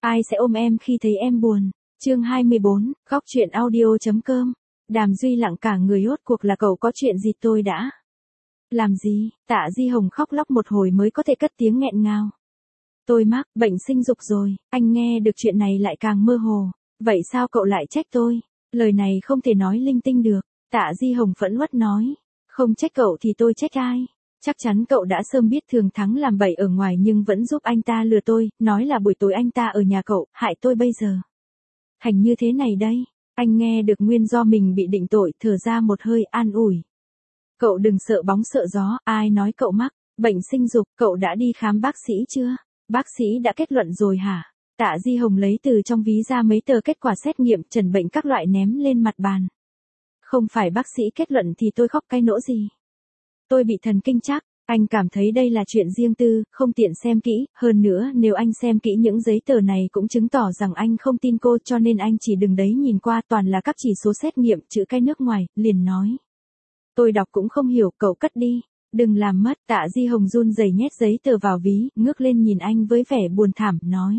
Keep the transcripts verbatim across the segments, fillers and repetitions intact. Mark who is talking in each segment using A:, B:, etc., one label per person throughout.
A: Ai sẽ ôm em khi thấy em buồn? Chương hai mươi bốn, góc chuyện audio.com. Đàm Duy lặng cả người, rốt cuộc là cậu có chuyện gì tôi đã làm gì? Tạ Di Hồng khóc lóc một hồi mới có thể cất tiếng nghẹn ngào. Tôi mắc bệnh sinh dục rồi. Anh nghe được chuyện này lại càng mơ hồ. Vậy sao cậu lại trách tôi? Lời này không thể nói linh tinh được. Tạ Di Hồng phẫn uất nói. Không trách cậu thì tôi trách ai? Chắc chắn cậu đã sớm biết Thường Thắng làm bậy ở ngoài nhưng vẫn giúp anh ta lừa tôi, nói là buổi tối anh ta ở nhà cậu, hại tôi bây giờ thành như thế này đây. Anh nghe được nguyên do mình bị định tội, thở ra một hơi an ủi. Cậu đừng sợ bóng sợ gió, ai nói cậu mắc bệnh sinh dục, cậu đã đi khám bác sĩ chưa? Bác sĩ đã kết luận rồi hả? Tạ Di Hồng lấy từ trong ví ra mấy tờ kết quả xét nghiệm trần bệnh các loại ném lên mặt bàn. Không phải bác sĩ kết luận thì tôi khóc cái nỗi gì? Tôi bị thần kinh chắc, anh cảm thấy đây là chuyện riêng tư, không tiện xem kỹ, hơn nữa nếu anh xem kỹ những giấy tờ này cũng chứng tỏ rằng anh không tin cô, cho nên anh chỉ đừng đấy nhìn qua toàn là các chỉ số xét nghiệm, chữ cái nước ngoài, liền nói. Tôi đọc cũng không hiểu, cậu cất đi, đừng làm mất. Tạ Di Hồng run rẩy nhét giấy tờ vào ví, ngước lên nhìn anh với vẻ buồn thảm, nói.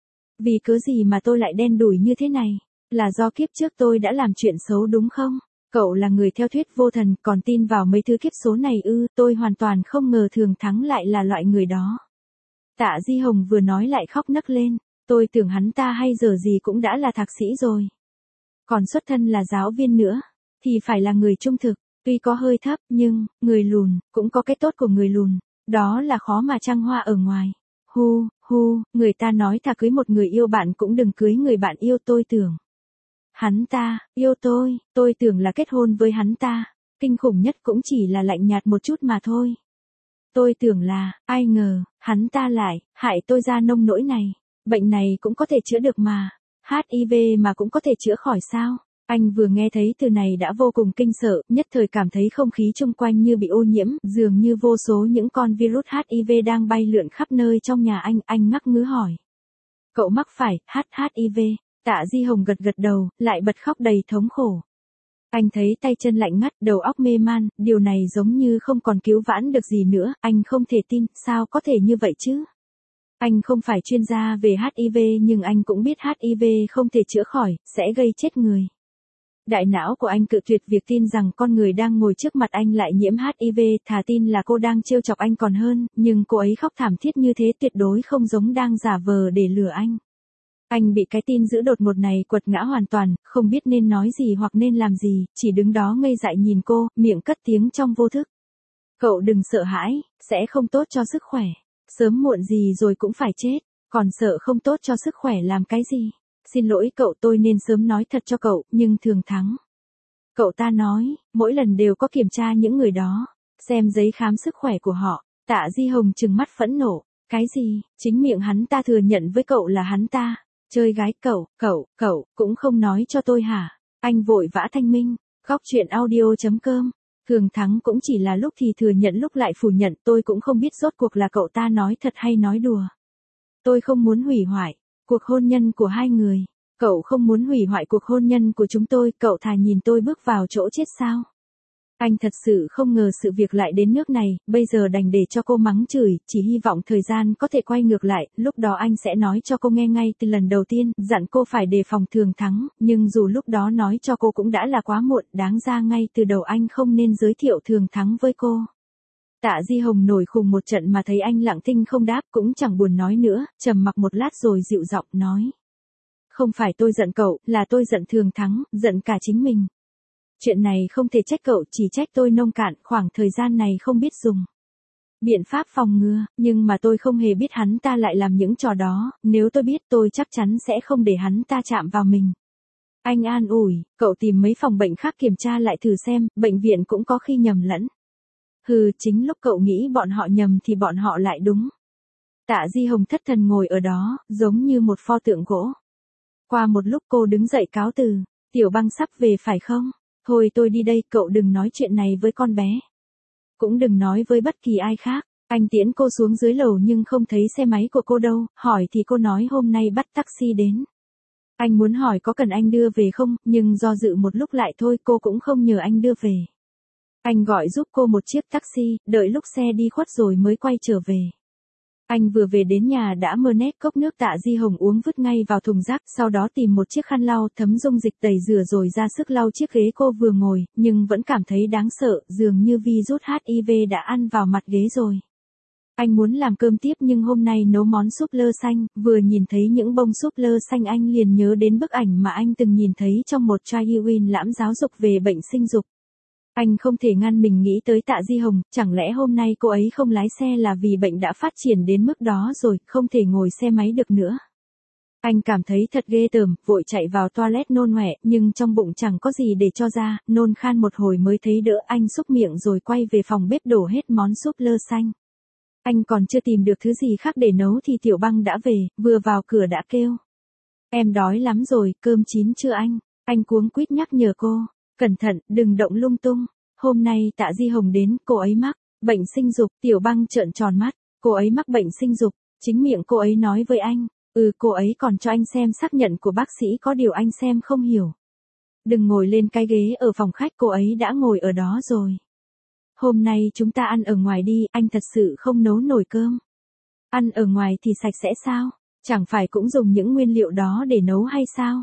A: Vì cớ gì mà tôi lại đen đủi như thế này? Là do kiếp trước tôi đã làm chuyện xấu đúng không? Cậu là người theo thuyết vô thần, còn tin vào mấy thứ kiếp số này ư? Tôi hoàn toàn không ngờ Thường Thắng lại là loại người đó. Tạ Di Hồng vừa nói lại khóc nấc lên. Tôi tưởng hắn ta hay giờ gì cũng đã là thạc sĩ rồi. Còn xuất thân là giáo viên nữa, thì phải là người trung thực. Tuy có hơi thấp, nhưng, người lùn, cũng có cái tốt của người lùn. Đó là khó mà trăng hoa ở ngoài. Hu, hu, người ta nói thà cưới một người yêu bạn cũng đừng cưới người bạn yêu. Tôi tưởng hắn ta yêu tôi, tôi tưởng là kết hôn với hắn ta. Kinh khủng nhất cũng chỉ là lạnh nhạt một chút mà thôi. Tôi tưởng là, ai ngờ, hắn ta lại hại tôi ra nông nỗi này. Bệnh này cũng có thể chữa được mà. hát i vê mà cũng có thể chữa khỏi sao? Anh vừa nghe thấy từ này đã vô cùng kinh sợ, nhất thời cảm thấy không khí xung quanh như bị ô nhiễm, dường như vô số những con virus hát i vê đang bay lượn khắp nơi trong nhà anh. Anh ngắc ngứ hỏi. Cậu mắc phải hát i vê? Tạ Di Hồng gật gật đầu, lại bật khóc đầy thống khổ. Anh thấy tay chân lạnh ngắt, đầu óc mê man, điều này giống như không còn cứu vãn được gì nữa, anh không thể tin, sao có thể như vậy chứ? Anh không phải chuyên gia về hát i vê nhưng anh cũng biết hát i vê không thể chữa khỏi, sẽ gây chết người. Đại não của anh cự tuyệt việc tin rằng con người đang ngồi trước mặt anh lại nhiễm hát i vê, thà tin là cô đang trêu chọc anh còn hơn, nhưng cô ấy khóc thảm thiết như thế tuyệt đối không giống đang giả vờ để lừa anh. Anh bị cái tin dữ đột ngột này quật ngã hoàn toàn, không biết nên nói gì hoặc nên làm gì, chỉ đứng đó ngây dại nhìn cô, miệng cất tiếng trong vô thức. Cậu đừng sợ hãi, sẽ không tốt cho sức khỏe. Sớm muộn gì rồi cũng phải chết, còn sợ không tốt cho sức khỏe làm cái gì? Xin lỗi cậu, tôi nên sớm nói thật cho cậu, nhưng Thường Thắng. Cậu ta nói, mỗi lần đều có kiểm tra những người đó, xem giấy khám sức khỏe của họ. Tạ Di Hồng trừng mắt phẫn nộ. Cái gì? Chính miệng hắn ta thừa nhận với cậu là hắn ta chơi gái. Cậu, cậu, cậu, cũng không nói cho tôi hả? Anh vội vã thanh minh. Góc chuyện audio.com. Thường Thắng cũng chỉ là lúc thì thừa nhận lúc lại phủ nhận, tôi cũng không biết rốt cuộc là cậu ta nói thật hay nói đùa. Tôi không muốn hủy hoại cuộc hôn nhân của hai người. Cậu không muốn hủy hoại cuộc hôn nhân của chúng tôi, cậu thà nhìn tôi bước vào chỗ chết sao? Anh thật sự không ngờ sự việc lại đến nước này, bây giờ đành để cho cô mắng chửi, chỉ hy vọng thời gian có thể quay ngược lại, lúc đó anh sẽ nói cho cô nghe ngay từ lần đầu tiên, dặn cô phải đề phòng Thường Thắng, nhưng dù lúc đó nói cho cô cũng đã là quá muộn, đáng ra ngay từ đầu anh không nên giới thiệu Thường Thắng với cô. Tạ Di Hồng nổi khùng một trận mà thấy anh lặng thinh không đáp, cũng chẳng buồn nói nữa, trầm mặc một lát rồi dịu giọng nói. Không phải tôi giận cậu, là tôi giận Thường Thắng, giận cả chính mình. Chuyện này không thể trách cậu, chỉ trách tôi nông cạn, khoảng thời gian này không biết dùng biện pháp phòng ngừa, nhưng mà tôi không hề biết hắn ta lại làm những trò đó, nếu tôi biết tôi chắc chắn sẽ không để hắn ta chạm vào mình. Anh an ủi, cậu tìm mấy phòng bệnh khác kiểm tra lại thử xem, bệnh viện cũng có khi nhầm lẫn. Hừ, chính lúc cậu nghĩ bọn họ nhầm thì bọn họ lại đúng. Tạ Di Hồng thất thần ngồi ở đó, giống như một pho tượng gỗ. Qua một lúc cô đứng dậy cáo từ. Tiểu Băng sắp về phải không? Thôi tôi đi đây, cậu đừng nói chuyện này với con bé. Cũng đừng nói với bất kỳ ai khác. Anh tiễn cô xuống dưới lầu nhưng không thấy xe máy của cô đâu, hỏi thì cô nói hôm nay bắt taxi đến. Anh muốn hỏi có cần anh đưa về không, nhưng do dự một lúc lại thôi, cô cũng không nhờ anh đưa về. Anh gọi giúp cô một chiếc taxi, đợi lúc xe đi khuất rồi mới quay trở về. Anh vừa về đến nhà đã mơ nét cốc nước Tạ Di Hồng uống vứt ngay vào thùng rác, sau đó tìm một chiếc khăn lau thấm dung dịch tẩy rửa rồi ra sức lau chiếc ghế cô vừa ngồi, nhưng vẫn cảm thấy đáng sợ, dường như virus hát i vê đã ăn vào mặt ghế rồi. Anh muốn làm cơm tiếp nhưng hôm nay nấu món súp lơ xanh, vừa nhìn thấy những bông súp lơ xanh anh liền nhớ đến bức ảnh mà anh từng nhìn thấy trong một trai Ewin lãm giáo dục về bệnh sinh dục. Anh không thể ngăn mình nghĩ tới Tạ Di Hồng, chẳng lẽ hôm nay cô ấy không lái xe là vì bệnh đã phát triển đến mức đó rồi, không thể ngồi xe máy được nữa. Anh cảm thấy thật ghê tởm, vội chạy vào toilet nôn ọe, nhưng trong bụng chẳng có gì để cho ra, nôn khan một hồi mới thấy đỡ, anh xúc miệng rồi quay về phòng bếp đổ hết món súp lơ xanh. Anh còn chưa tìm được thứ gì khác để nấu thì Tiểu Băng đã về, vừa vào cửa đã kêu. Em đói lắm rồi, cơm chín chưa anh? Anh cuống quýt nhắc nhở cô. Cẩn thận, đừng động lung tung. Hôm nay Tạ Di Hồng đến, cô ấy mắc bệnh sinh dục. Tiểu Băng trợn tròn mắt. Cô ấy mắc bệnh sinh dục. Chính miệng cô ấy nói với anh. Ừ, cô ấy còn cho anh xem xác nhận của bác sĩ, có điều anh xem không hiểu. Đừng ngồi lên cái ghế ở phòng khách, cô ấy đã ngồi ở đó rồi. Hôm nay chúng ta ăn ở ngoài đi, anh thật sự không nấu nổi cơm. Ăn ở ngoài thì sạch sẽ sao? Chẳng phải cũng dùng những nguyên liệu đó để nấu hay sao?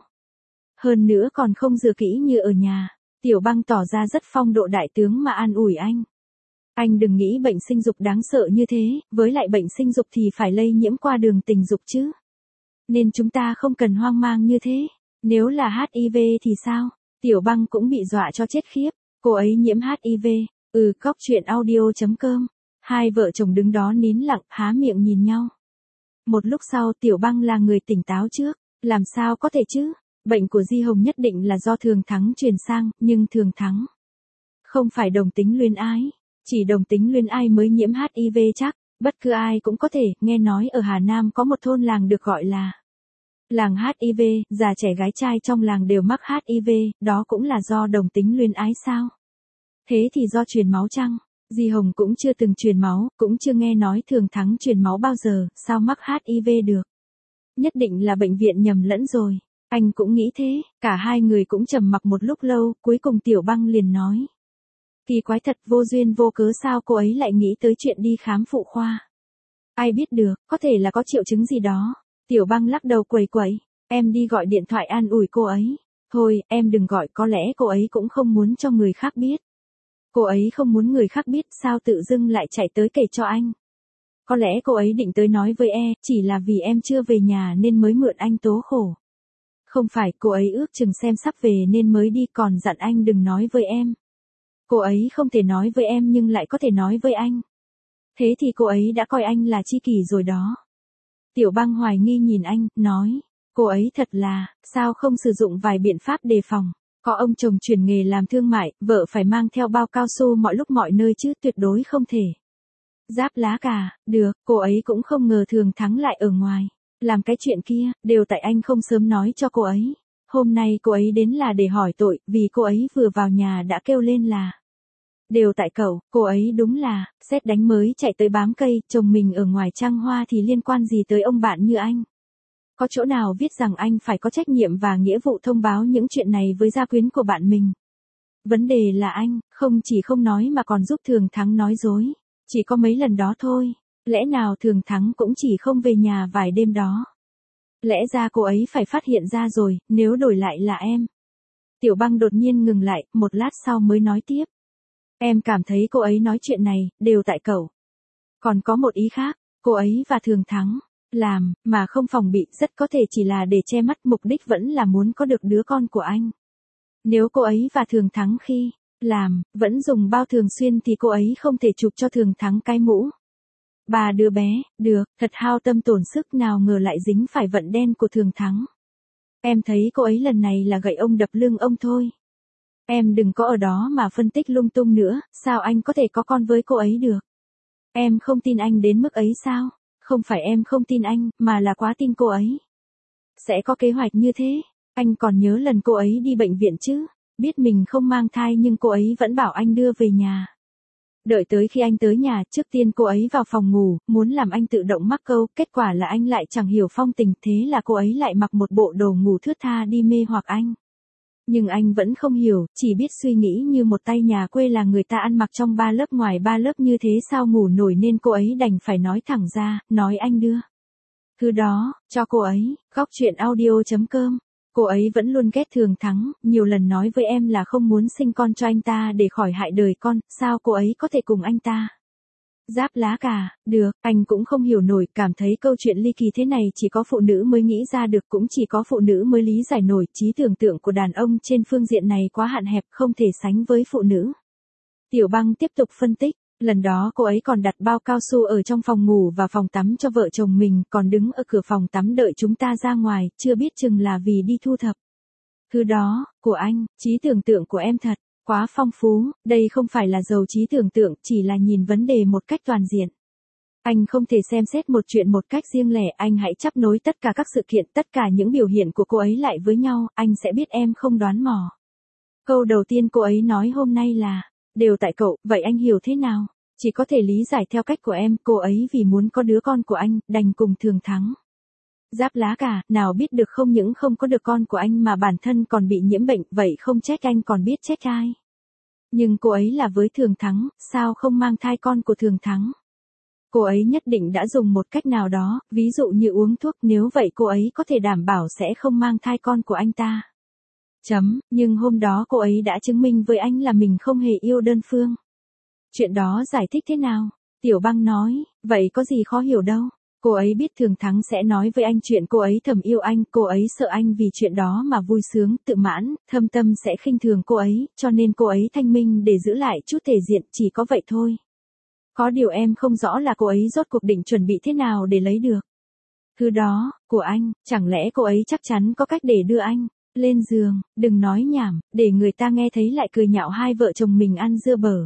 A: Hơn nữa còn không rửa kỹ như ở nhà. Tiểu Băng tỏ ra rất phong độ đại tướng mà an ủi anh. Anh đừng nghĩ bệnh sinh dục đáng sợ như thế, với lại bệnh sinh dục thì phải lây nhiễm qua đường tình dục chứ. Nên chúng ta không cần hoang mang như thế. Nếu là hát i vê thì sao? Tiểu Băng cũng bị dọa cho chết khiếp. Cô ấy nhiễm hát i vê. Ừ, cóc truyện audio chấm com. Hai vợ chồng đứng đó nín lặng, há miệng nhìn nhau. Một lúc sau Tiểu Băng là người tỉnh táo trước. Làm sao có thể chứ? Bệnh của Di Hồng nhất định là do Thường Thắng truyền sang, nhưng Thường Thắng không phải đồng tính luyến ái. Chỉ đồng tính luyến ái mới nhiễm hát i vê chắc. Bất cứ ai cũng có thể, nghe nói ở Hà Nam có một thôn làng được gọi là làng hát i vê, già trẻ gái trai trong làng đều mắc hát i vê, đó cũng là do đồng tính luyến ái sao? Thế thì do truyền máu chăng? Di Hồng cũng chưa từng truyền máu, cũng chưa nghe nói Thường Thắng truyền máu bao giờ, sao mắc hát i vê được? Nhất định là bệnh viện nhầm lẫn rồi. Anh cũng nghĩ thế, cả hai người cũng trầm mặc một lúc lâu, cuối cùng Tiểu Băng liền nói. Kỳ quái thật, vô duyên vô cớ sao cô ấy lại nghĩ tới chuyện đi khám phụ khoa. Ai biết được, có thể là có triệu chứng gì đó. Tiểu Băng lắc đầu quẩy quẩy, em đi gọi điện thoại an ủi cô ấy. Thôi, em đừng gọi, có lẽ cô ấy cũng không muốn cho người khác biết. Cô ấy không muốn người khác biết, sao tự dưng lại chạy tới kể cho anh. Có lẽ cô ấy định tới nói với e, chỉ là vì em chưa về nhà nên mới mượn anh tố khổ. Không phải, cô ấy ước chừng xem sắp về nên mới đi, còn dặn anh đừng nói với em. Cô ấy không thể nói với em nhưng lại có thể nói với anh. Thế thì cô ấy đã coi anh là tri kỷ rồi đó. Tiểu Băng hoài nghi nhìn anh, nói. Cô ấy thật là, sao không sử dụng vài biện pháp đề phòng. Có ông chồng chuyển nghề làm thương mại, vợ phải mang theo bao cao su mọi lúc mọi nơi chứ, tuyệt đối không thể. Giáp lá cà, được, cô ấy cũng không ngờ Thường Thắng lại ở ngoài. Làm cái chuyện kia, đều tại anh không sớm nói cho cô ấy. Hôm nay cô ấy đến là để hỏi tội, vì cô ấy vừa vào nhà đã kêu lên là. Đều tại cậu, cô ấy đúng là, sét đánh mới chạy tới bám cây, chồng mình ở ngoài trăng hoa thì liên quan gì tới ông bạn như anh. Có chỗ nào viết rằng anh phải có trách nhiệm và nghĩa vụ thông báo những chuyện này với gia quyến của bạn mình. Vấn đề là anh, không chỉ không nói mà còn giúp Thường Thắng nói dối. Chỉ có mấy lần đó thôi. Lẽ nào Thường Thắng cũng chỉ không về nhà vài đêm đó. Lẽ ra cô ấy phải phát hiện ra rồi, nếu đổi lại là em. Tiểu Băng đột nhiên ngừng lại, một lát sau mới nói tiếp. Em cảm thấy cô ấy nói chuyện này, đều tại cậu. Còn có một ý khác, cô ấy và Thường Thắng làm, mà không phòng bị, rất có thể chỉ là để che mắt, mục đích vẫn là muốn có được đứa con của anh. Nếu cô ấy và Thường Thắng khi làm, vẫn dùng bao thường xuyên thì cô ấy không thể chụp cho Thường Thắng cái mũ. Bà đứa bé, được, thật hao tâm tổn sức, nào ngờ lại dính phải vận đen của Thường Thắng. Em thấy cô ấy lần này là gậy ông đập lưng ông thôi. Em đừng có ở đó mà phân tích lung tung nữa, sao anh có thể có con với cô ấy được? Em không tin anh đến mức ấy sao? Không phải em không tin anh, mà là quá tin cô ấy. Sẽ có kế hoạch như thế. Anh còn nhớ lần cô ấy đi bệnh viện chứ? Biết mình không mang thai nhưng cô ấy vẫn bảo anh đưa về nhà. Đợi tới khi anh tới nhà, trước tiên cô ấy vào phòng ngủ, muốn làm anh tự động mắc câu, kết quả là anh lại chẳng hiểu phong tình, thế là cô ấy lại mặc một bộ đồ ngủ thướt tha đi mê hoặc anh. Nhưng anh vẫn không hiểu, chỉ biết suy nghĩ như một tay nhà quê là người ta ăn mặc trong ba lớp ngoài ba lớp như thế sao ngủ nổi nên cô ấy đành phải nói thẳng ra, nói anh đưa thứ đó, cho cô ấy. Góc chuyện audio.com. Cô ấy vẫn luôn ghét Thường Thắng, nhiều lần nói với em là không muốn sinh con cho anh ta để khỏi hại đời con, sao cô ấy có thể cùng anh ta? Giáp lá cà, được, anh cũng không hiểu nổi, cảm thấy câu chuyện ly kỳ thế này chỉ có phụ nữ mới nghĩ ra được, cũng chỉ có phụ nữ mới lý giải nổi, trí tưởng tượng của đàn ông trên phương diện này quá hạn hẹp, không thể sánh với phụ nữ. Tiểu Băng tiếp tục phân tích, lần đó cô ấy còn đặt bao cao su ở trong phòng ngủ và phòng tắm cho vợ chồng mình, còn đứng ở cửa phòng tắm đợi chúng ta ra ngoài, chưa biết chừng là vì đi thu thập thứ đó, của anh, trí tưởng tượng của em thật quá phong phú, đây không phải là giàu trí tưởng tượng, chỉ là nhìn vấn đề một cách toàn diện. Anh không thể xem xét một chuyện một cách riêng lẻ, anh hãy chắp nối tất cả các sự kiện, tất cả những biểu hiện của cô ấy lại với nhau, anh sẽ biết em không đoán mò. Câu đầu tiên cô ấy nói hôm nay là, đều tại cậu, vậy anh hiểu thế nào? Chỉ có thể lý giải theo cách của em, cô ấy vì muốn có đứa con của anh, đành cùng Thường Thắng. Giáp lá cà, nào biết được không những không có được con của anh mà bản thân còn bị nhiễm bệnh, vậy không trách anh còn biết trách ai. Nhưng cô ấy là với Thường Thắng, sao không mang thai con của Thường Thắng? Cô ấy nhất định đã dùng một cách nào đó, ví dụ như uống thuốc, nếu vậy cô ấy có thể đảm bảo sẽ không mang thai con của anh ta. Chấm, nhưng hôm đó cô ấy đã chứng minh với anh là mình không hề yêu đơn phương. Chuyện đó giải thích thế nào? Tiểu Băng nói, vậy có gì khó hiểu đâu. Cô ấy biết Thường Thắng sẽ nói với anh chuyện cô ấy thầm yêu anh, cô ấy sợ anh vì chuyện đó mà vui sướng, tự mãn, thâm tâm sẽ khinh thường cô ấy, cho nên cô ấy thanh minh để giữ lại chút thể diện, chỉ có vậy thôi. Có điều em không rõ là cô ấy rốt cuộc định chuẩn bị thế nào để lấy được thứ đó, của anh, chẳng lẽ cô ấy chắc chắn có cách để đưa anh lên giường, đừng nói nhảm, để người ta nghe thấy lại cười nhạo hai vợ chồng mình ăn dưa bở.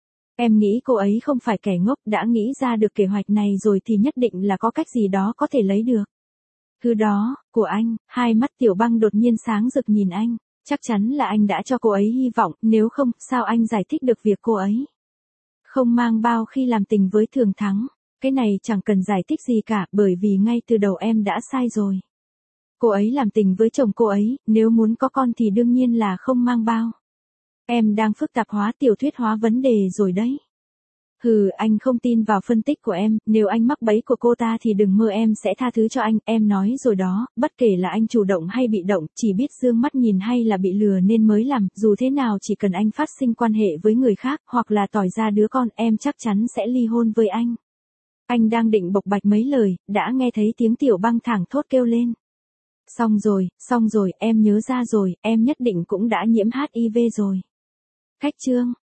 A: Em nghĩ cô ấy không phải kẻ ngốc, đã nghĩ ra được kế hoạch này rồi thì nhất định là có cách gì đó có thể lấy được thứ đó, của anh. Hai mắt Tiểu Băng đột nhiên sáng rực nhìn anh, chắc chắn là anh đã cho cô ấy hy vọng, nếu không, sao anh giải thích được việc cô ấy không mang bao khi làm tình với Thường Thắng? Cái này chẳng cần giải thích gì cả, bởi vì ngay từ đầu em đã sai rồi. Cô ấy làm tình với chồng cô ấy, nếu muốn có con thì đương nhiên là không mang bao. Em đang phức tạp hóa tiểu thuyết hóa vấn đề rồi đấy. Hừ, anh không tin vào phân tích của em, nếu anh mắc bẫy của cô ta thì đừng mơ em sẽ tha thứ cho anh, em nói rồi đó, bất kể là anh chủ động hay bị động, chỉ biết dương mắt nhìn hay là bị lừa nên mới làm, dù thế nào chỉ cần anh phát sinh quan hệ với người khác, hoặc là tỏi ra đứa con, em chắc chắn sẽ ly hôn với anh. Anh đang định bộc bạch mấy lời, đã nghe thấy tiếng Tiểu Băng thảng thốt kêu lên. Xong rồi, xong rồi, em nhớ ra rồi, em nhất định cũng đã nhiễm hát i vê rồi. Khách chương